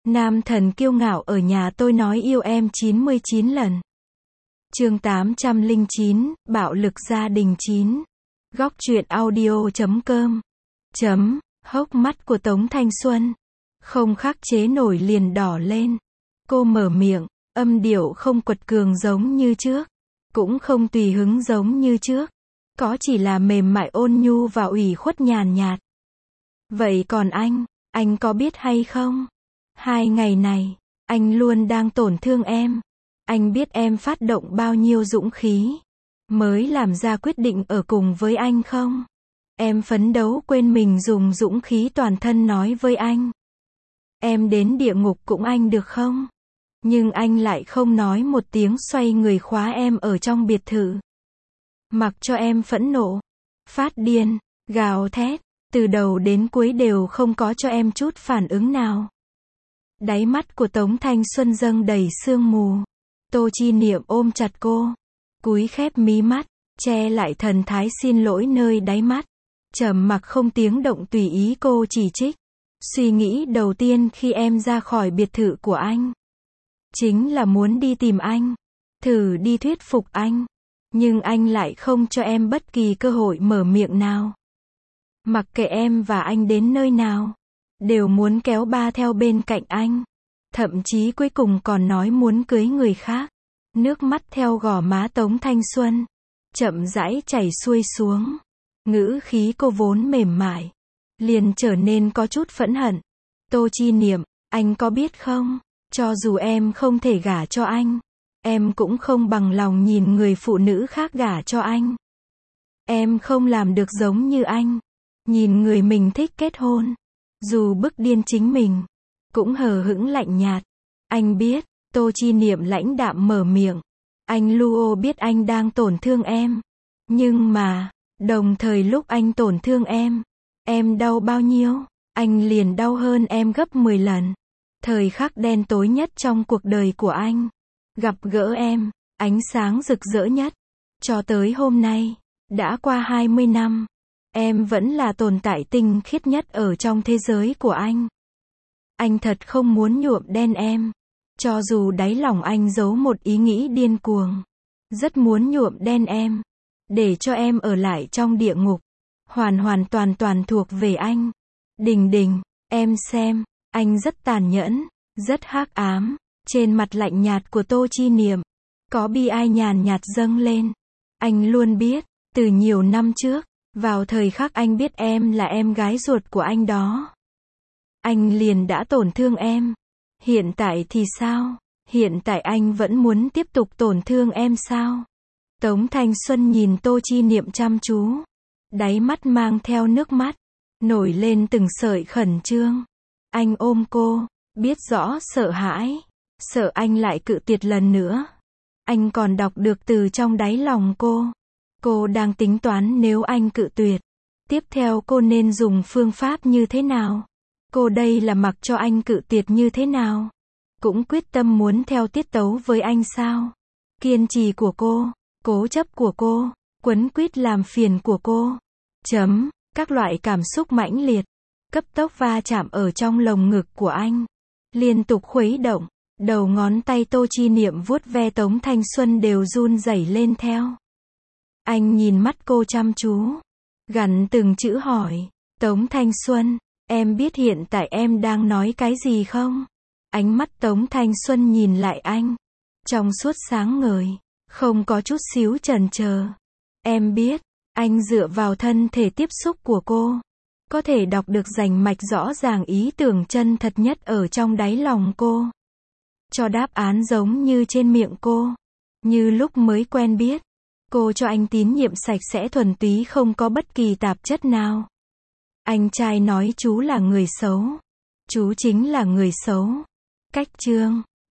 Nam thần kiêu ngạo ở nhà tôi nói yêu em 99 lần. Chương 809, bạo lực gia đình 9. Góc truyện audio.com. Hốc mắt của Tống Thanh Xuân không khắc chế nổi liền đỏ lên. Cô mở miệng, âm điệu không quật cường giống như trước, cũng không tùy hứng giống như trước, có chỉ là mềm mại ôn nhu và ủy khuất nhàn nhạt. Vậy còn anh có biết hay không? 2 ngày này, anh luôn đang tổn thương em. Anh biết em phát động bao nhiêu dũng khí mới làm ra quyết định ở cùng với anh không? Em phấn đấu quên mình dùng dũng khí toàn thân nói với anh. Em đến địa ngục cũng anh được không? Nhưng anh lại không nói một tiếng xoay người khóa em ở trong biệt thự. Mặc cho em phẫn nộ, phát điên, gào thét, từ đầu đến cuối đều không có cho em chút phản ứng nào. Đáy mắt của Tống Thanh Xuân dâng đầy sương mù. Tô Chi Niệm ôm chặt cô, cúi khép mí mắt, che lại thần thái xin lỗi nơi đáy mắt. Trầm mặc không tiếng động tùy ý cô chỉ trích. Suy nghĩ đầu tiên khi em ra khỏi biệt thự của anh chính là muốn đi tìm anh, thử đi thuyết phục anh. Nhưng anh lại không cho em bất kỳ cơ hội mở miệng nào. Mặc kệ em và anh đến nơi nào, đều muốn kéo ba theo bên cạnh anh. Thậm chí cuối cùng còn nói muốn cưới người khác. Nước mắt theo gò má Tống Thanh Xuân chậm rãi chảy xuôi xuống. Ngữ khí cô vốn mềm mại liền trở nên có chút phẫn hận. Tô Chi Niệm, anh có biết không, cho dù em không thể gả cho anh, em cũng không bằng lòng nhìn người phụ nữ khác gả cho anh. Em không làm được giống như anh, nhìn người mình thích kết hôn, dù bức điên chính mình, cũng hờ hững lạnh nhạt. Anh biết, Tô Chi Niệm lãnh đạm mở miệng. Anh Luo biết anh đang tổn thương em. Nhưng mà, đồng thời lúc anh tổn thương em đau bao nhiêu, anh liền đau hơn em gấp 10 lần. Thời khắc đen tối nhất trong cuộc đời của anh, gặp gỡ em, ánh sáng rực rỡ nhất. Cho tới hôm nay, đã qua 20 năm, em vẫn là tồn tại tinh khiết nhất ở trong thế giới của anh. Anh thật không muốn nhuộm đen em. Cho dù đáy lòng anh giấu một ý nghĩ điên cuồng, rất muốn nhuộm đen em, để cho em ở lại trong địa ngục, hoàn toàn thuộc về anh. Đình Đình, em xem, anh rất tàn nhẫn, rất hắc ám. Trên mặt lạnh nhạt của Tô Chi Niệm, có bi ai nhàn nhạt dâng lên. Anh luôn biết, từ nhiều năm trước, vào thời khắc anh biết em là em gái ruột của anh đó, anh liền đã tổn thương em. Hiện tại thì sao? Hiện tại anh vẫn muốn tiếp tục tổn thương em sao? Tống Thanh Xuân nhìn Tô Chi Niệm chăm chú, đáy mắt mang theo nước mắt, nổi lên từng sợi khẩn trương. Anh ôm cô, biết rõ sợ hãi, sợ anh lại cự tuyệt lần nữa. Anh còn đọc được từ trong đáy lòng cô. Cô đang tính toán nếu anh cự tuyệt, tiếp theo cô nên dùng phương pháp như thế nào? Cô đây là mặc cho anh cự tuyệt như thế nào, cũng quyết tâm muốn theo tiết tấu với anh sao? Kiên trì của cô, cố chấp của cô, quấn quýt làm phiền của cô. Các loại cảm xúc mãnh liệt, cấp tốc va chạm ở trong lồng ngực của anh, liên tục khuấy động. Đầu ngón tay Tô Chi Niệm vuốt ve Tống Thanh Xuân đều run rẩy lên theo. Anh nhìn mắt cô chăm chú, gằn từng chữ hỏi, Tống Thanh Xuân, em biết hiện tại em đang nói cái gì không? Ánh mắt Tống Thanh Xuân nhìn lại anh, trong suốt sáng ngời, không có chút xíu chần chờ. Em biết, anh dựa vào thân thể tiếp xúc của cô, có thể đọc được rành mạch rõ ràng ý tưởng chân thật nhất ở trong đáy lòng cô. Cho đáp án giống như trên miệng cô, như lúc mới quen biết. Cô cho anh tín nhiệm sạch sẽ thuần túy không có bất kỳ tạp chất nào. Anh trai nói chú là người xấu. Chú chính là người xấu. Cách chương